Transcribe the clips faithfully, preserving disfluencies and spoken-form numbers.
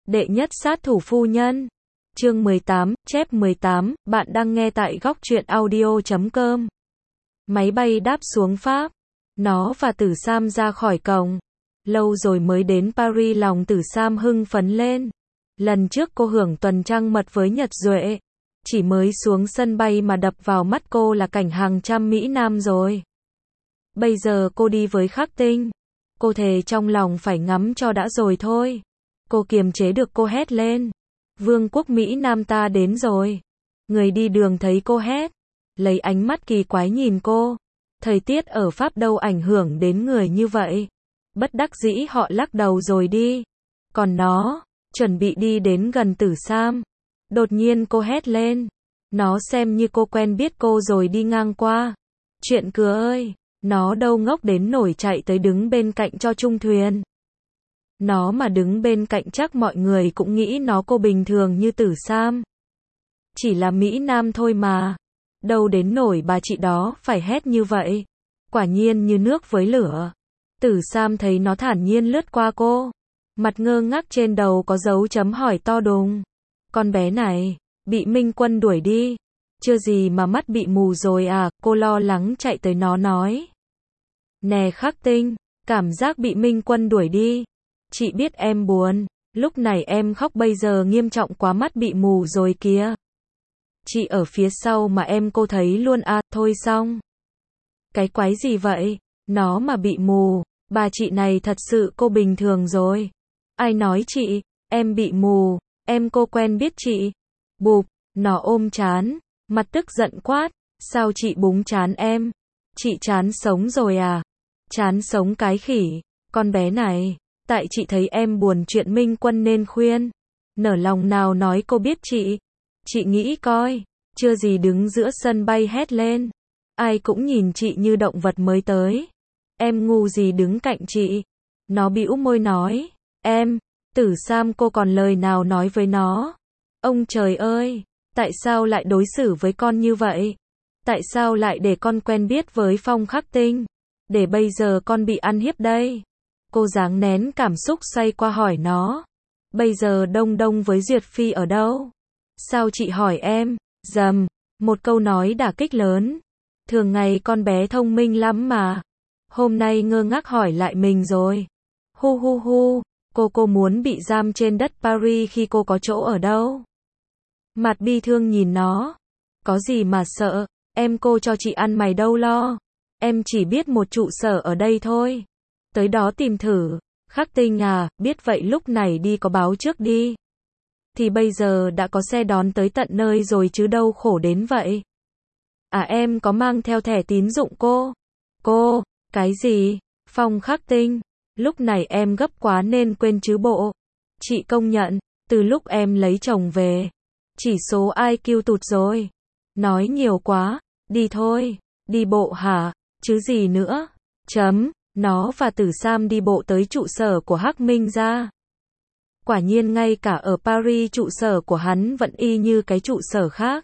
Đệ nhất sát thủ phu nhân. Chương mười tám, chép mười tám, bạn đang nghe tại góc truyện audio chấm com. Máy bay đáp xuống Pháp. Nó và Tử Sam ra khỏi cổng. Lâu rồi mới đến Paris, lòng Tử Sam hưng phấn lên. Lần trước cô hưởng tuần trăng mật với Nhật Duệ. Chỉ mới xuống sân bay mà đập vào mắt cô là cảnh hàng trăm Mỹ Nam rồi. Bây giờ cô đi với Khắc Tinh. Cô thề trong lòng phải ngắm cho đã rồi thôi. Cô kiềm chế được, cô hét lên. Vương quốc Mỹ Nam ta đến rồi. Người đi đường thấy cô hét, lấy ánh mắt kỳ quái nhìn cô. Thời tiết ở Pháp đâu ảnh hưởng đến người như vậy. Bất đắc dĩ họ lắc đầu rồi đi. Còn nó, chuẩn bị đi đến gần Tử Sam. Đột nhiên cô hét lên. Nó xem như cô quen biết cô rồi đi ngang qua. Chuyện cửa ơi, nó đâu ngốc đến nổi chạy tới đứng bên cạnh cho chung thuyền. Nó mà đứng bên cạnh chắc mọi người cũng nghĩ nó cô bình thường như Tử Sam. Chỉ là Mỹ Nam thôi mà. Đâu đến nổi bà chị đó phải hét như vậy. Quả nhiên như nước với lửa. Tử Sam thấy nó thản nhiên lướt qua cô. Mặt ngơ ngác trên đầu có dấu chấm hỏi to đùng. Con bé này, bị Minh Quân đuổi đi. Chưa gì mà mắt bị mù rồi à, cô lo lắng chạy tới nó nói. Nè Khắc Tinh, cảm giác bị Minh Quân đuổi đi. Chị biết em buồn, lúc này em khóc bây giờ nghiêm trọng quá, mắt bị mù rồi kìa. Chị ở phía sau mà em cô thấy luôn à, thôi xong. Cái quái gì vậy, nó mà bị mù, bà chị này thật sự cô bình thường rồi. Ai nói chị, em bị mù, em cô quen biết chị. Bụp, nó ôm chán, mặt tức giận quát, sao chị búng chán em? Chị chán sống rồi à? Chán sống cái khỉ, con bé này. Tại chị thấy em buồn chuyện Minh Quân nên khuyên. Nở lòng nào nói cô biết chị. Chị nghĩ coi, chưa gì đứng giữa sân bay hét lên. Ai cũng nhìn chị như động vật mới tới. Em ngu gì đứng cạnh chị. Nó bĩu môi nói. Em, Tử Sam cô còn lời nào nói với nó. Ông trời ơi, tại sao lại đối xử với con như vậy? Tại sao lại để con quen biết với Phong Khắc Tinh? Để bây giờ con bị ăn hiếp đây. Cô dáng nén cảm xúc xoay qua hỏi nó. Bây giờ Đông Đông với Duyệt Phi ở đâu? Sao chị hỏi em? Dầm, một câu nói đả kích lớn. Thường ngày con bé thông minh lắm mà. Hôm nay ngơ ngác hỏi lại mình rồi. Hu hu hu, cô cô muốn bị giam trên đất Paris khi cô có chỗ ở đâu? Mặt bi thương nhìn nó. Có gì mà sợ, em cô cho chị ăn mày đâu lo. Em chỉ biết một trụ sở ở đây thôi. Tới đó tìm thử. Khắc Tinh à, biết vậy lúc này đi có báo trước đi. Thì bây giờ đã có xe đón tới tận nơi rồi chứ đâu khổ đến vậy. À em có mang theo thẻ tín dụng cô? Cô, cái gì? Phong Khắc Tinh, lúc này em gấp quá nên quên chứ bộ. Chị công nhận, từ lúc em lấy chồng về, chỉ số i kiu tụt rồi. Nói nhiều quá, đi thôi, đi bộ hả, chứ gì nữa. Chấm. Nó và Tử Sam đi bộ tới trụ sở của Hắc Minh gia. Quả nhiên ngay cả ở Paris trụ sở của hắn vẫn y như cái trụ sở khác.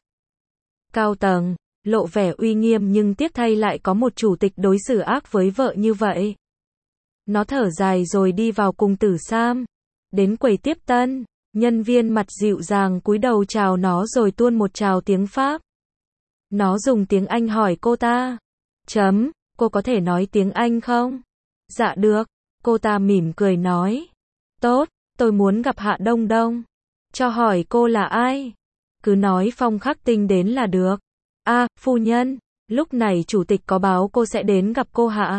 Cao tầng, lộ vẻ uy nghiêm nhưng tiếc thay lại có một chủ tịch đối xử ác với vợ như vậy. Nó thở dài rồi đi vào cùng Tử Sam. Đến quầy tiếp tân, nhân viên mặt dịu dàng cúi đầu chào nó rồi tuôn một trào tiếng Pháp. Nó dùng tiếng Anh hỏi cô ta. Chấm. Cô có thể nói tiếng Anh không? Dạ được, cô ta mỉm cười nói. Tốt, tôi muốn gặp Hạ Đông Đông. Cho hỏi cô là ai? Cứ nói Phong Khắc Tinh đến là được. À, phu nhân, lúc này chủ tịch có báo cô sẽ đến gặp cô Hạ.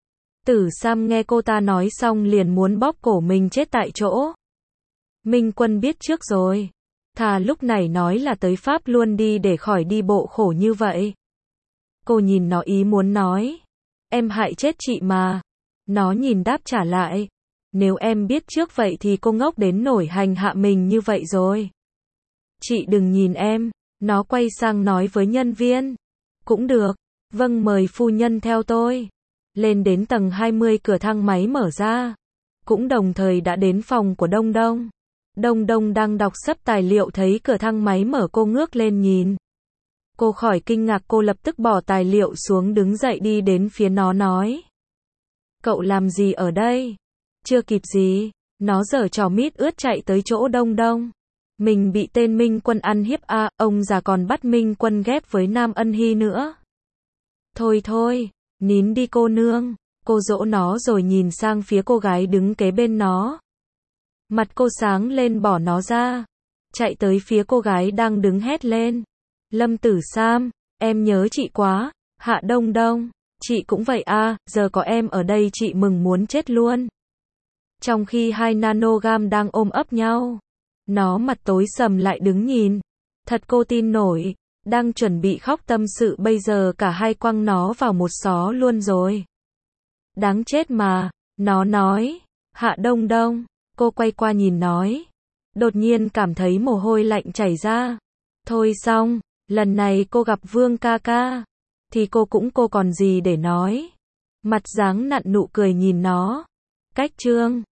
Tử Sam nghe cô ta nói xong liền muốn bóp cổ mình chết tại chỗ. Minh Quân biết trước rồi. Thà lúc này nói là tới Pháp luôn đi để khỏi đi bộ khổ như vậy. Cô nhìn nó ý muốn nói. Em hại chết chị mà. Nó nhìn đáp trả lại. Nếu em biết trước vậy thì cô ngốc đến nổi hành hạ mình như vậy rồi. Chị đừng nhìn em. Nó quay sang nói với nhân viên. Cũng được. Vâng, mời phu nhân theo tôi. Lên đến tầng hai mươi, cửa thang máy mở ra. Cũng đồng thời đã đến phòng của Đông Đông. Đông Đông đang đọc sấp tài liệu thấy cửa thang máy mở, cô ngước lên nhìn. Cô khỏi kinh ngạc, cô lập tức bỏ tài liệu xuống đứng dậy đi đến phía nó nói. Cậu làm gì ở đây? Chưa kịp gì, Nó giở trò mít ướt chạy tới chỗ Đông Đông. Mình bị tên Minh Quân ăn hiếp à, ông già còn bắt Minh Quân ghép với Nam Ân Hy nữa. Thôi thôi, nín đi cô nương. Cô dỗ nó rồi nhìn sang phía cô gái đứng kế bên nó. Mặt cô sáng lên bỏ nó ra. Chạy tới phía cô gái đang đứng hét lên. Lâm Tử Sam, em nhớ chị quá. Hạ Đông Đông, chị cũng vậy à, giờ có em ở đây chị mừng muốn chết luôn. Trong khi hai nanogam đang ôm ấp nhau. Nó mặt tối sầm lại đứng nhìn. Thật cô tin nổi. Đang chuẩn bị khóc tâm sự bây giờ cả hai quăng nó vào một xó luôn rồi. Đáng chết mà. Nó nói. Hạ Đông Đông. Cô quay qua nhìn nói. Đột nhiên cảm thấy mồ hôi lạnh chảy ra. Thôi xong. Lần này cô gặp Vương ca ca. Thì cô cũng cô còn gì để nói. Mặt dáng nặn nụ cười nhìn nó. Cách chương.